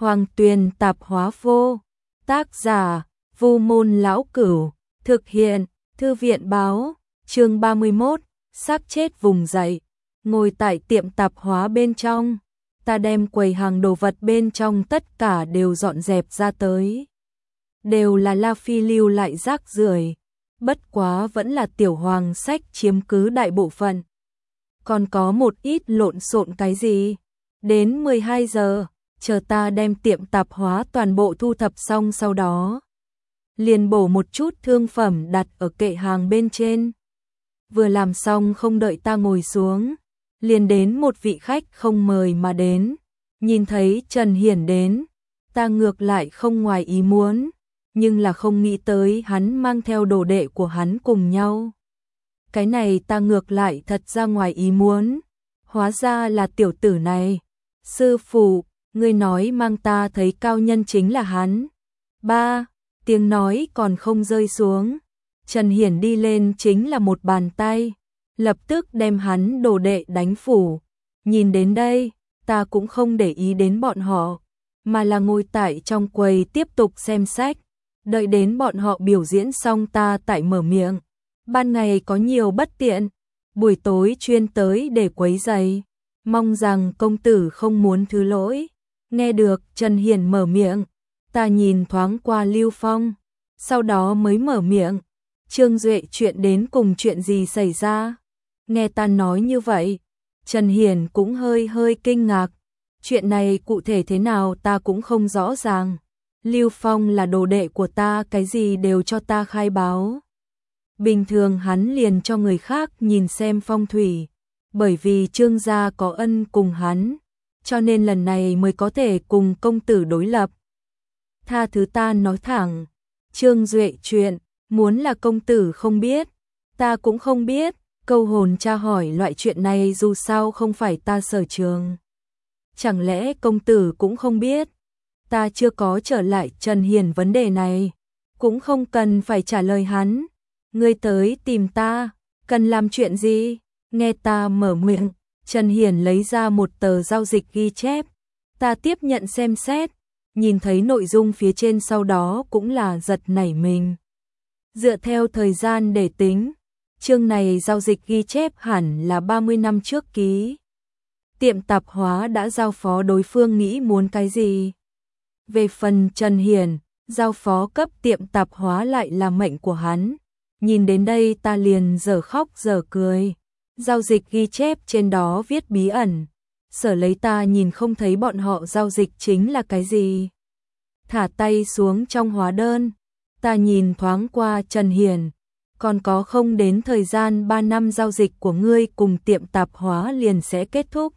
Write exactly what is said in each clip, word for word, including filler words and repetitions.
Hoàng Tuyền tạp hóa vô. Tác giả, Vu Môn Lão Cửu. Thực hiện, Thư viện báo. Chương ba mươi mốt, xác chết vùng dậy. Ngồi tại tiệm tạp hóa bên trong, ta đem quầy hàng đồ vật bên trong tất cả đều dọn dẹp ra tới. Đều là La Phi lưu lại rác rưởi, bất quá vẫn là Tiểu Hoàng sách chiếm cứ đại bộ phận. Còn có một ít lộn xộn cái gì. Đến mười hai giờ, chờ ta đem tiệm tạp hóa toàn bộ thu thập xong sau đó. Liền bổ một chút thương phẩm đặt ở kệ hàng bên trên. Vừa làm xong không đợi ta ngồi xuống, liền đến một vị khách không mời mà đến. Nhìn thấy Trần Hiển đến, ta ngược lại không ngoài ý muốn, nhưng là không nghĩ tới hắn mang theo đồ đệ của hắn cùng nhau. Cái này ta ngược lại thật ra ngoài ý muốn, hóa ra là tiểu tử này. Sư phụ, ngươi nói mang ta thấy cao nhân chính là hắn. Ba, tiếng nói còn không rơi xuống, Trần Hiển đi lên chính là một bàn tay, lập tức đem hắn đồ đệ đánh phủ. Nhìn đến đây, ta cũng không để ý đến bọn họ, mà là ngồi tại trong quầy tiếp tục xem sách, đợi đến bọn họ biểu diễn xong ta tại mở miệng. Ban ngày có nhiều bất tiện, buổi tối chuyên tới để quấy rầy, mong rằng công tử không muốn thứ lỗi. Nghe được Trần Hiển mở miệng, ta nhìn thoáng qua Lưu Phong, sau đó mới mở miệng. Trương Duệ chuyện đến cùng chuyện gì xảy ra? Nghe ta nói như vậy, Trần Hiển cũng hơi hơi kinh ngạc. Chuyện này cụ thể thế nào ta cũng không rõ ràng. Lưu Phong là đồ đệ của ta, cái gì đều cho ta khai báo. Bình thường hắn liền cho người khác nhìn xem phong thủy, bởi vì Trương gia có ân cùng hắn, cho nên lần này mới có thể cùng công tử đối lập. Tha thứ ta nói thẳng, Trương Duệ chuyện, muốn là công tử không biết, ta cũng không biết. Câu hồn tra hỏi loại chuyện này dù sao không phải ta sở trường. Chẳng lẽ công tử cũng không biết? Ta chưa có trở lại Trần Hiển vấn đề này, cũng không cần phải trả lời hắn. Ngươi tới tìm ta, cần làm chuyện gì? Nghe ta mở miệng, Trần Hiển lấy ra một tờ giao dịch ghi chép. Ta tiếp nhận xem xét, nhìn thấy nội dung phía trên sau đó cũng là giật nảy mình. Dựa theo thời gian để tính, chương này giao dịch ghi chép hẳn là ba mươi năm trước ký. Tiệm tạp hóa đã giao phó đối phương nghĩ muốn cái gì. Về phần Trần Hiển, giao phó cấp tiệm tạp hóa lại là mệnh của hắn. Nhìn đến đây ta liền dở khóc dở cười. Giao dịch ghi chép trên đó viết bí ẩn, sở lấy ta nhìn không thấy bọn họ giao dịch chính là cái gì. Thả tay xuống trong hóa đơn, ta nhìn thoáng qua Trần Hiển. Còn có không đến thời gian ba năm giao dịch của ngươi cùng tiệm tạp hóa liền sẽ kết thúc.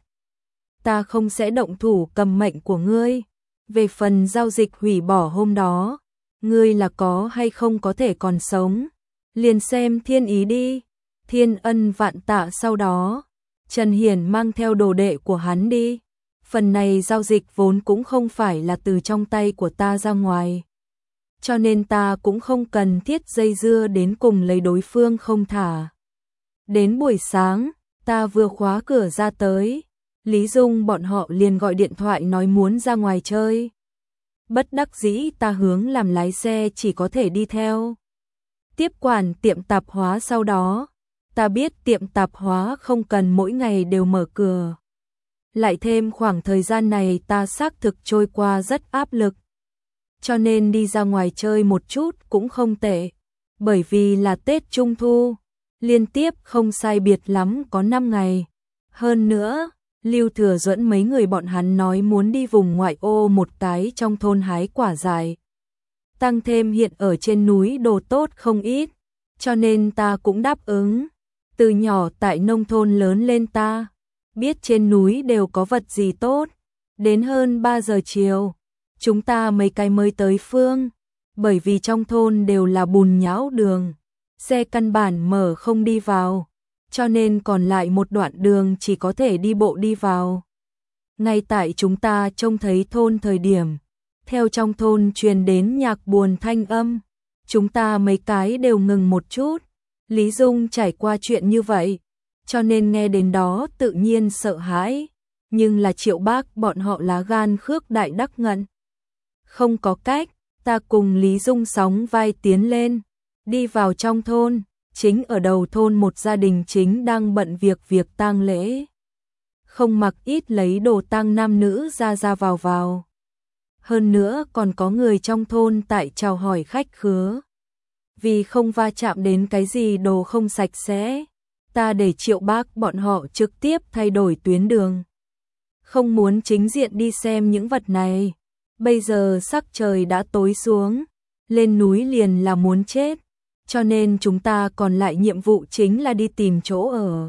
Ta không sẽ động thủ cầm mệnh của ngươi. Về phần giao dịch hủy bỏ hôm đó, ngươi là có hay không có thể còn sống, liền xem thiên ý đi. Thiên ân vạn tạ. Sau đó, Trần Hiển mang theo đồ đệ của hắn đi. Phần này giao dịch vốn cũng không phải là từ trong tay của ta ra ngoài, cho nên ta cũng không cần thiết dây dưa đến cùng lấy đối phương không thả. Đến buổi sáng, ta vừa khóa cửa ra tới, Lý Dung bọn họ liền gọi điện thoại nói muốn ra ngoài chơi. Bất đắc dĩ ta hướng làm lái xe chỉ có thể đi theo. Tiếp quản tiệm tạp hóa sau đó, ta biết tiệm tạp hóa không cần mỗi ngày đều mở cửa. Lại thêm khoảng thời gian này ta xác thực trôi qua rất áp lực, cho nên đi ra ngoài chơi một chút cũng không tệ. Bởi vì là Tết Trung Thu, liên tiếp không sai biệt lắm có năm ngày. Hơn nữa, Lưu Thừa Duẫn mấy người bọn hắn nói muốn đi vùng ngoại ô một cái trong thôn hái quả dại. Tăng thêm hiện ở trên núi đồ tốt không ít, cho nên ta cũng đáp ứng. Từ nhỏ tại nông thôn lớn lên ta biết trên núi đều có vật gì tốt. Đến hơn ba giờ chiều, chúng ta mấy cái mới tới phương, bởi vì trong thôn đều là bùn nhão đường, xe căn bản mở không đi vào, cho nên còn lại một đoạn đường chỉ có thể đi bộ đi vào. Ngay tại chúng ta trông thấy thôn thời điểm, theo trong thôn truyền đến nhạc buồn thanh âm, chúng ta mấy cái đều ngừng một chút. Lý Dung trải qua chuyện như vậy, cho nên nghe đến đó tự nhiên sợ hãi, nhưng là Triệu Bác bọn họ lá gan khước đại đắc ngận, Không có cách, ta cùng Lý Dung sóng vai tiến lên, đi vào trong thôn, chính ở đầu thôn một gia đình chính đang bận việc việc tang lễ. Không mặc ít lấy đồ tang nam nữ ra ra vào vào. Hơn nữa còn có người trong thôn tại chào hỏi khách khứa. Vì không va chạm đến cái gì đồ không sạch sẽ, ta để Triệu Bác bọn họ trực tiếp thay đổi tuyến đường. Không muốn chính diện đi xem những vật này. Bây giờ sắc trời đã tối xuống, lên núi liền là muốn chết, cho nên chúng ta còn lại nhiệm vụ chính là đi tìm chỗ ở.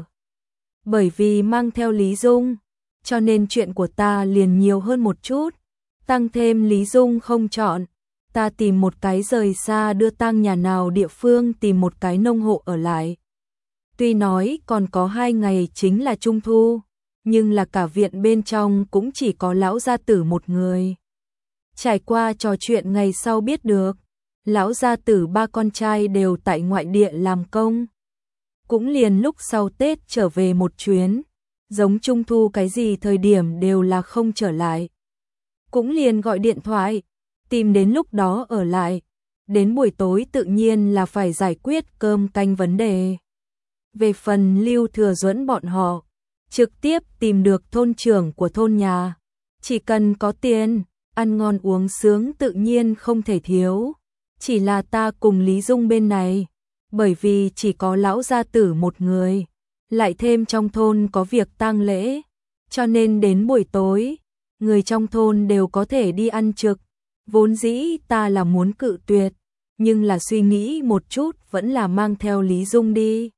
Bởi vì mang theo Lý Dung, cho nên chuyện của ta liền nhiều hơn một chút, tăng thêm Lý Dung không chọn, ta tìm một cái rời xa đưa tang nhà nào địa phương tìm một cái nông hộ ở lại. Tuy nói còn có hai ngày chính là Trung Thu, nhưng là cả viện bên trong cũng chỉ có lão gia tử một người. Trải qua trò chuyện ngày sau biết được, lão gia tử ba con trai đều tại ngoại địa làm công. Cũng liền lúc sau Tết trở về một chuyến, giống Trung Thu cái gì thời điểm đều là không trở lại. Cũng liền gọi điện thoại, tìm đến lúc đó ở lại, đến buổi tối tự nhiên là phải giải quyết cơm canh vấn đề. Về phần Lưu Thừa Duẫn bọn họ, trực tiếp tìm được thôn trưởng của thôn nhà, chỉ cần có tiền, ăn ngon uống sướng tự nhiên không thể thiếu. Chỉ là ta cùng Lý Dung bên này, bởi vì chỉ có lão gia tử một người, lại thêm trong thôn có việc tang lễ, cho nên đến buổi tối, người trong thôn đều có thể đi ăn trực. Vốn dĩ ta là muốn cự tuyệt, nhưng là suy nghĩ một chút vẫn là mang theo Lý Dung đi.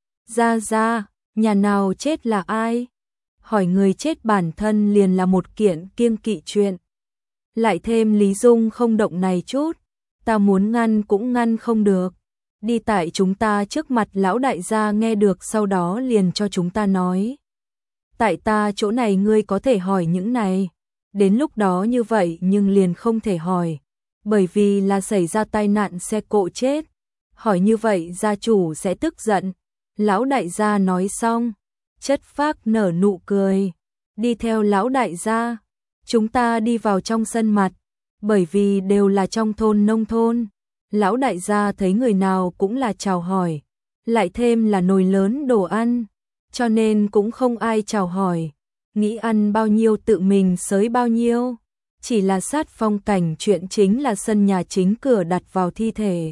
Ra ra, nhà nào chết là ai? Hỏi người chết bản thân liền là một kiện kiêng kỵ chuyện. Lại thêm Lý Dung không động này chút, ta muốn ngăn cũng ngăn không được. Đi tại chúng ta trước mặt lão đại gia nghe được sau đó liền cho chúng ta nói. Tại ta chỗ này ngươi có thể hỏi những này. Đến lúc đó như vậy nhưng liền không thể hỏi. Bởi vì là xảy ra tai nạn xe cộ chết. Hỏi như vậy gia chủ sẽ tức giận. Lão đại gia nói xong, chất phác nở nụ cười. Đi theo lão đại gia, chúng ta đi vào trong sân mặt. Bởi vì đều là trong thôn nông thôn. Lão đại gia thấy người nào cũng là chào hỏi. Lại thêm là nồi lớn đồ ăn. Cho nên cũng không ai chào hỏi. Nghĩ ăn bao nhiêu tự mình xới bao nhiêu. Chỉ là sát phong cảnh chuyện chính là sân nhà chính cửa đặt vào thi thể.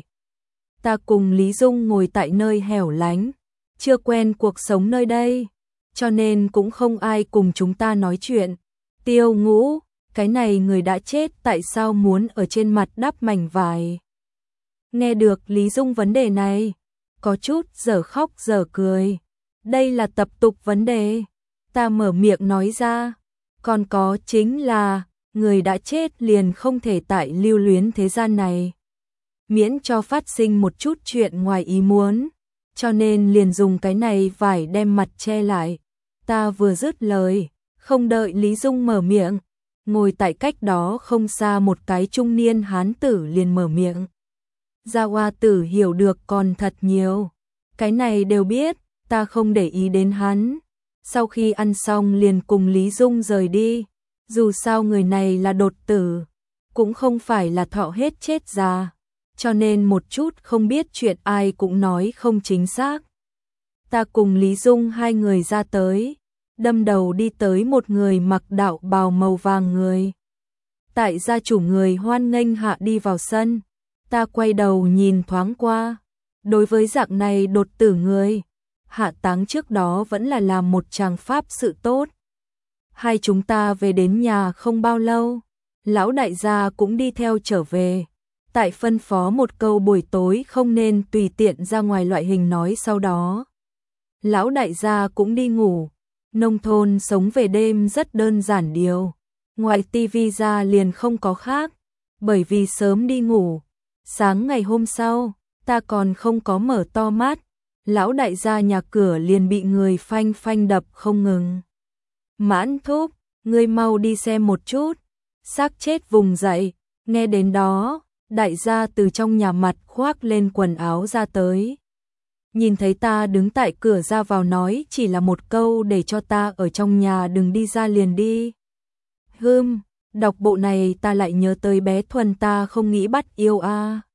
Ta cùng Lý Dung ngồi tại nơi hẻo lánh. Chưa quen cuộc sống nơi đây. Cho nên cũng không ai cùng chúng ta nói chuyện. Tiêu Ngũ, cái này người đã chết tại sao muốn ở trên mặt đắp mảnh vải? Nghe được Lý Dung vấn đề này, có chút giờ khóc giờ cười. Đây là tập tục vấn đề. Ta mở miệng nói ra, còn có chính là, người đã chết liền không thể tại lưu luyến thế gian này. Miễn cho phát sinh một chút chuyện ngoài ý muốn, cho nên liền dùng cái này vải đem mặt che lại. Ta vừa dứt lời, không đợi Lý Dung mở miệng, ngồi tại cách đó không xa một cái trung niên hán tử liền mở miệng. Gia Hoa tử hiểu được còn thật nhiều, cái này đều biết, ta không để ý đến hắn. Sau khi ăn xong liền cùng Lý Dung rời đi, dù sao người này là đột tử, cũng không phải là thọ hết chết già, cho nên một chút không biết chuyện ai cũng nói không chính xác. Ta cùng Lý Dung hai người ra tới, đâm đầu đi tới một người mặc đạo bào màu vàng người. Tại gia chủ người hoan nghênh hạ đi vào sân, ta quay đầu nhìn thoáng qua, đối với dạng này đột tử người, hạ táng trước đó vẫn là làm một tràng pháp sự tốt. Hai chúng ta về đến nhà không bao lâu, lão đại gia cũng đi theo trở về. Tại phân phó một câu buổi tối không nên tùy tiện ra ngoài loại hình nói sau đó. Lão đại gia cũng đi ngủ, nông thôn sống về đêm rất đơn giản điều. Ngoài tivi ra liền không có khác, bởi vì sớm đi ngủ. Sáng ngày hôm sau, ta còn không có mở to mắt. Lão đại gia nhà cửa liền bị người phanh phanh đập không ngừng. Mãn Thúc, ngươi mau đi xem một chút. Xác chết vùng dậy, nghe đến đó, đại gia từ trong nhà mặt khoác lên quần áo ra tới. Nhìn thấy ta đứng tại cửa ra vào nói chỉ là một câu để cho ta ở trong nhà đừng đi ra liền đi. Hừm, Đọc bộ này ta lại nhớ tới bé Thuần, ta không nghĩ bắt yêu a.